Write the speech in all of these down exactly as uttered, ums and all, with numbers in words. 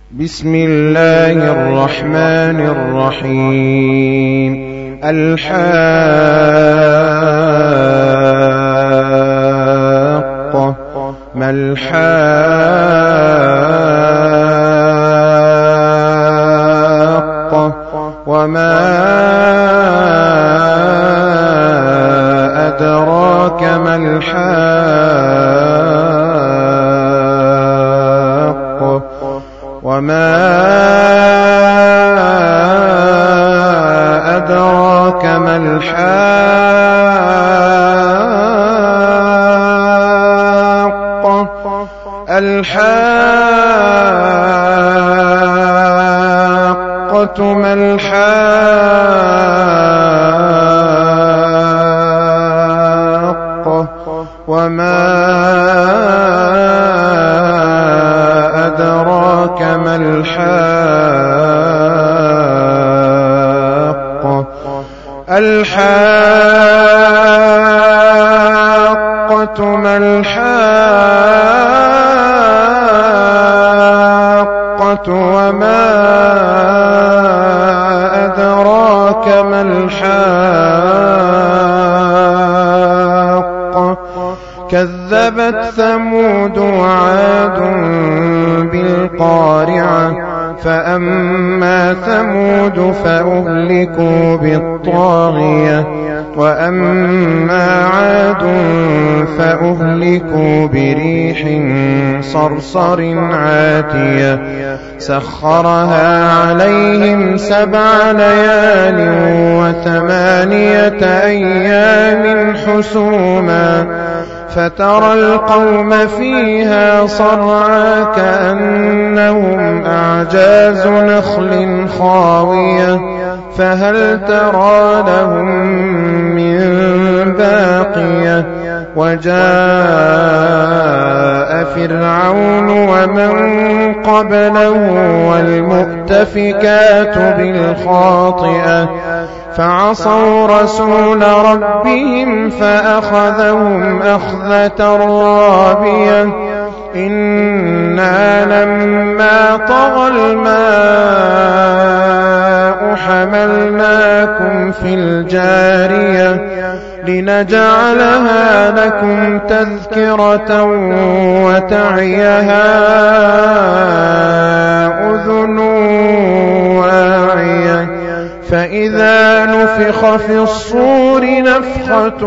بسم الله الرحمن الرحيم. الحاقة. ما الحاقة وما أدراك ما الحاقة وما أدراك ما الحاقة الحاقة ما الحاقة وما أدراك ما الحاقة الحاقة ما الحاقة وما أدراك ما الحاقة كذبت ثمود وعاد بالقارعة فأما ثمود فأهلكوا بالطاغية وأما عاد فأهلكوا بريح صرصر عاتية سخرها عليهم سبع ليال وثمانية أيام حسوما فترى القوم فيها صرعى كأنهم أعجاز نخل خاوية فهل ترى لهم من باقية وجاء فرعون ومن قبله والمؤتفكات بالخاطئة فعصوا رسول ربهم فأخذهم أخذة رابية إنا لما طغى الماء حملناكم في الجارية لنجعلها لكم تذكرة وتعيها أذن واعية فإذا نفخ في الصور نفخة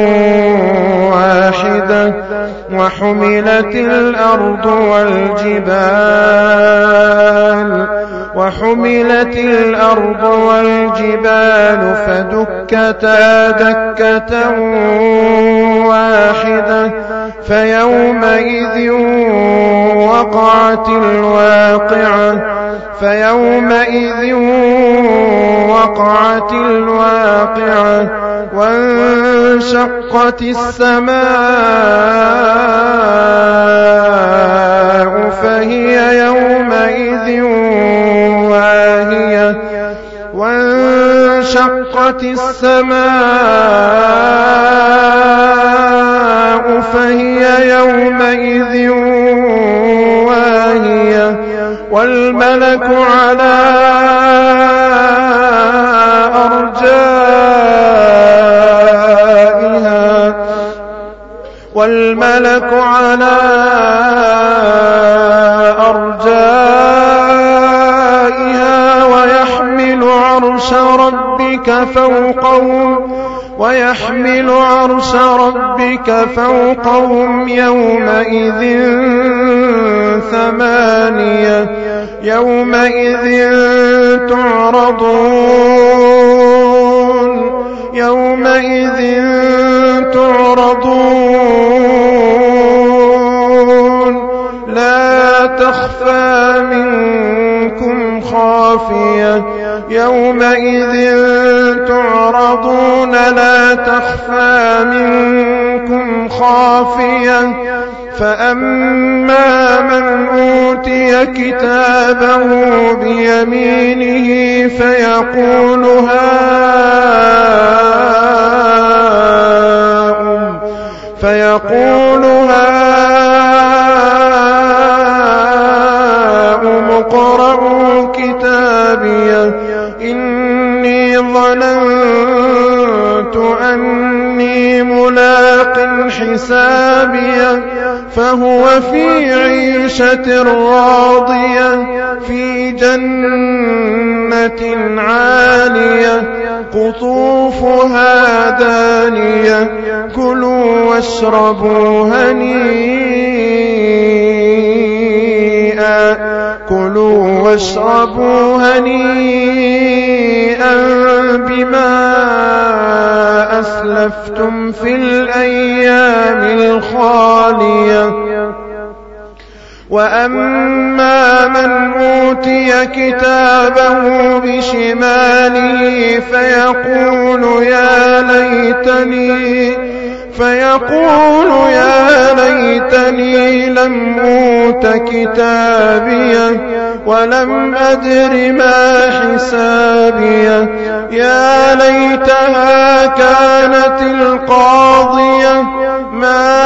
واحدة وحملت الأرض والجبال وحملت الأرض والجبال فدكتا دكة واحدة فيومئذ وقعت الواقعة فيومئذ وقعت الواقعة وانشقت السماء فهي يومئذ واهية وانشقت السماء فهي يومئذ واهية والملك على أرجائها والملك على أرجائها ويحمل عرش ربك فوقهم ويحمل عرش ربك فوقهم يومئذ ثمانية يومئذ تعرضون يومئذ تعرضون لا تخفى منكم خافية يومئذ تعرضون لا تخفى منكم خافية فأما من أوتي كتابه بيمينه فيقول هاؤم فيقول هاؤم اقْرَءُوا كِتَابِيَهْ إِنِّي ظَنَنتُ أَنِّي مُلَاقٍ حِسَابِيَهْ فَهُوَ فِي عِيشَةٍ رَاضِيَةٍ فِي جَنَّةٍ عَالِيَةٍ قُطُوفُهَا دَانِيَةٌ كُلُوا وَاشْرَبُوا هَنِيئًا كُلُوا وَاشْرَبُوا هَنِيئًا بِمَا أَسْلَفْتُمْ فِي الْأَيَّامِ الْخَالِيَةِ وَأَمَّا مَنْ أُوتِيَ كِتَابَهُ بِشِمَالِهِ فَيَقُولُ يَا لَيْتَنِي فَيَقُولُ يَا لَيْتَنِي لَمْ أُوتَ كِتَابِيَهْ وَلَمْ أَدْرِ مَا حِسَابِيَهْ يَا لَيْتَهَا كَانَتِ الْقَاضِيَةَ مَا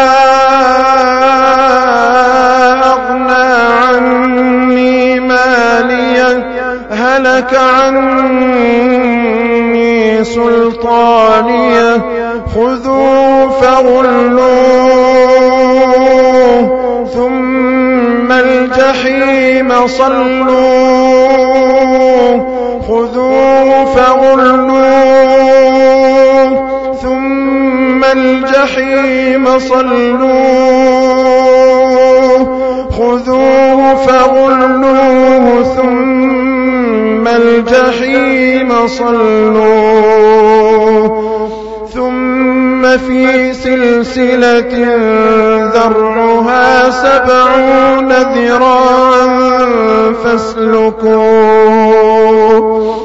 أَغْنَىٰ عَنِّي مَالِيَهْ هَلَكَ عَنِّي سُلْطَانِيَهْ خُذُوهُ فَغُلُّوهُ ثُمَّ الْجَحِيمَ صَلُّوهُ خُذُوهُ فَغُلُّوهُ ثُمَّ الْجَحِيمَ صَلُّوهُ خُذُوهُ فَغُلُّوهُ ثُمَّ الْجَحِيمَ صَلُّوهُ ثُمَّ في سِلْسِلَةٍ ذَرْعُهَا سَبْعُونَ ذِرَاعًا فَاسْلُكُوهُ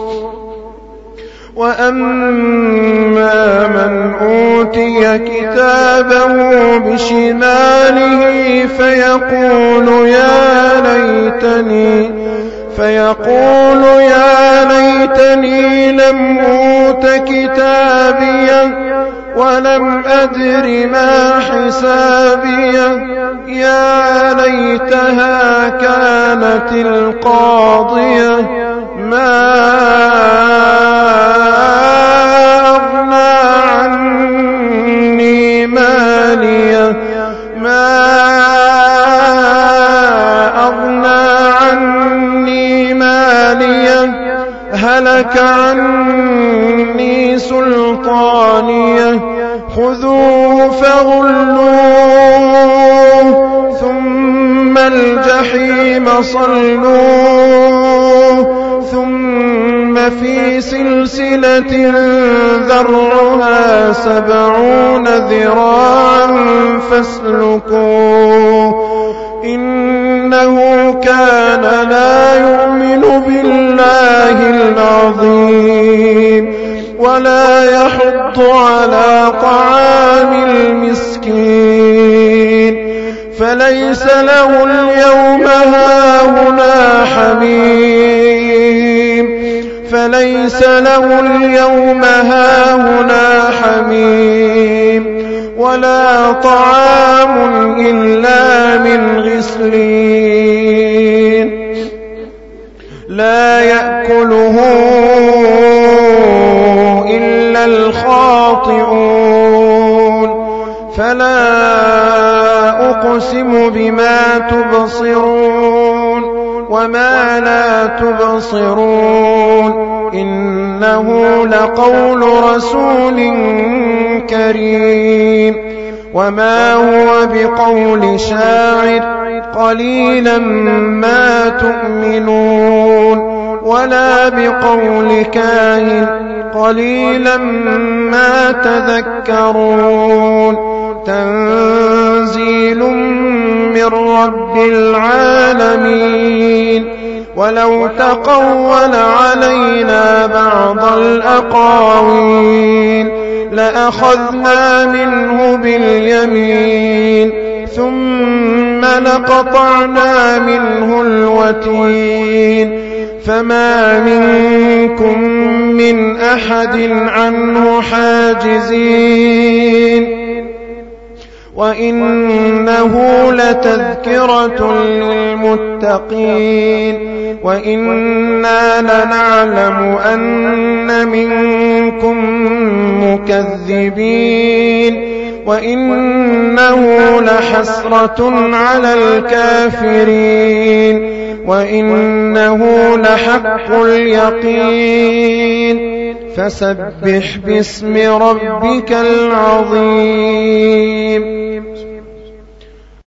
وَأَمَّا مَنْ أُوتِيَ كِتَابَهُ بِشِمَالِهِ فَيَقُولُ يَا لَيْتَنِي فَيَقُولُ يَا لَيْتَنِي لَمْ أُوتَ كِتَابِيَهْ وَلَمْ أَدْرِ مَا حِسَابِيَهْ يَا لَيْتَهَا كَانَتِ الْقَاضِيَةَ مَا أَغْنَىٰ عَنِّي مَالِيَهْ مَا أَغْنَىٰ عَنِّي مَالِيَهْ هَلَكَ عَنِّي سُلْطَانِيَهْ خُذُوهُ فَغُلُّوهُ ثُمَّ الْجَحِيمَ صَلُّوهُ ثُمَّ في سِلْسِلَةٍ ذَرْعُهَا سَبْعُونَ ذِرَاعًا فَاسْلُكُوهُ إِنَّهُ كَانَ لَا يُؤْمِنُ بِاللَّهِ الْعَظِيمِ وَلَا يَحُضُّ عَلَىٰ طَعَامِ الْمِسْكِينِ فَلَيْسَ لَهُ الْيَوْمَ هَاهُنَا حَمِيمٌ فَلَيْسَ لَهُ الْيَوْمَ هَاهُنَا حَمِيمٌ وَلَا طَعَامٌ إِلَّا مِنْ غِسْلِينٍ لَا يَأْكُلُهُ إِلَّا الْخَاطِئُونَ فَلَا أُقْسِمُ بِمَا تُبْصِرُونَ وَمَا لَا تُبْصِرُونَ إِنَّهُ لَقَوْلُ رَسُولٍ كَرِيمٍ وَمَا هُوَ بِقَوْلِ شَاعِرٍ قَلِيلًا مَا تُؤْمِنُونَ وَلَا بِقَوْلِ كَاهِنٍ قَلِيلًا مَا تَذَكَّرُونَ تَنزِيلٌ مِّن رَّبِّ الْعَالَمِينَ وَلَوْ تَقَوَّلَ عَلَيْنَا بَعْضَ الْأَقَاوِيلِ لَأَخَذْنَا مِنْهُ بِالْيَمِينِ ثُمَّ لَقَطَعْنَا مِنْهُ الْوَتِينَ فَمَا مِنكُم مِّنْ أَحَدٍ عَنْهُ حَاجِزِينَ وإنه لتذكرة للمتقين وإنا لنعلم أن منكم مكذبين وإنه لحسرة على الكافرين وإنه لحق اليقين فسبح باسم ربك العظيم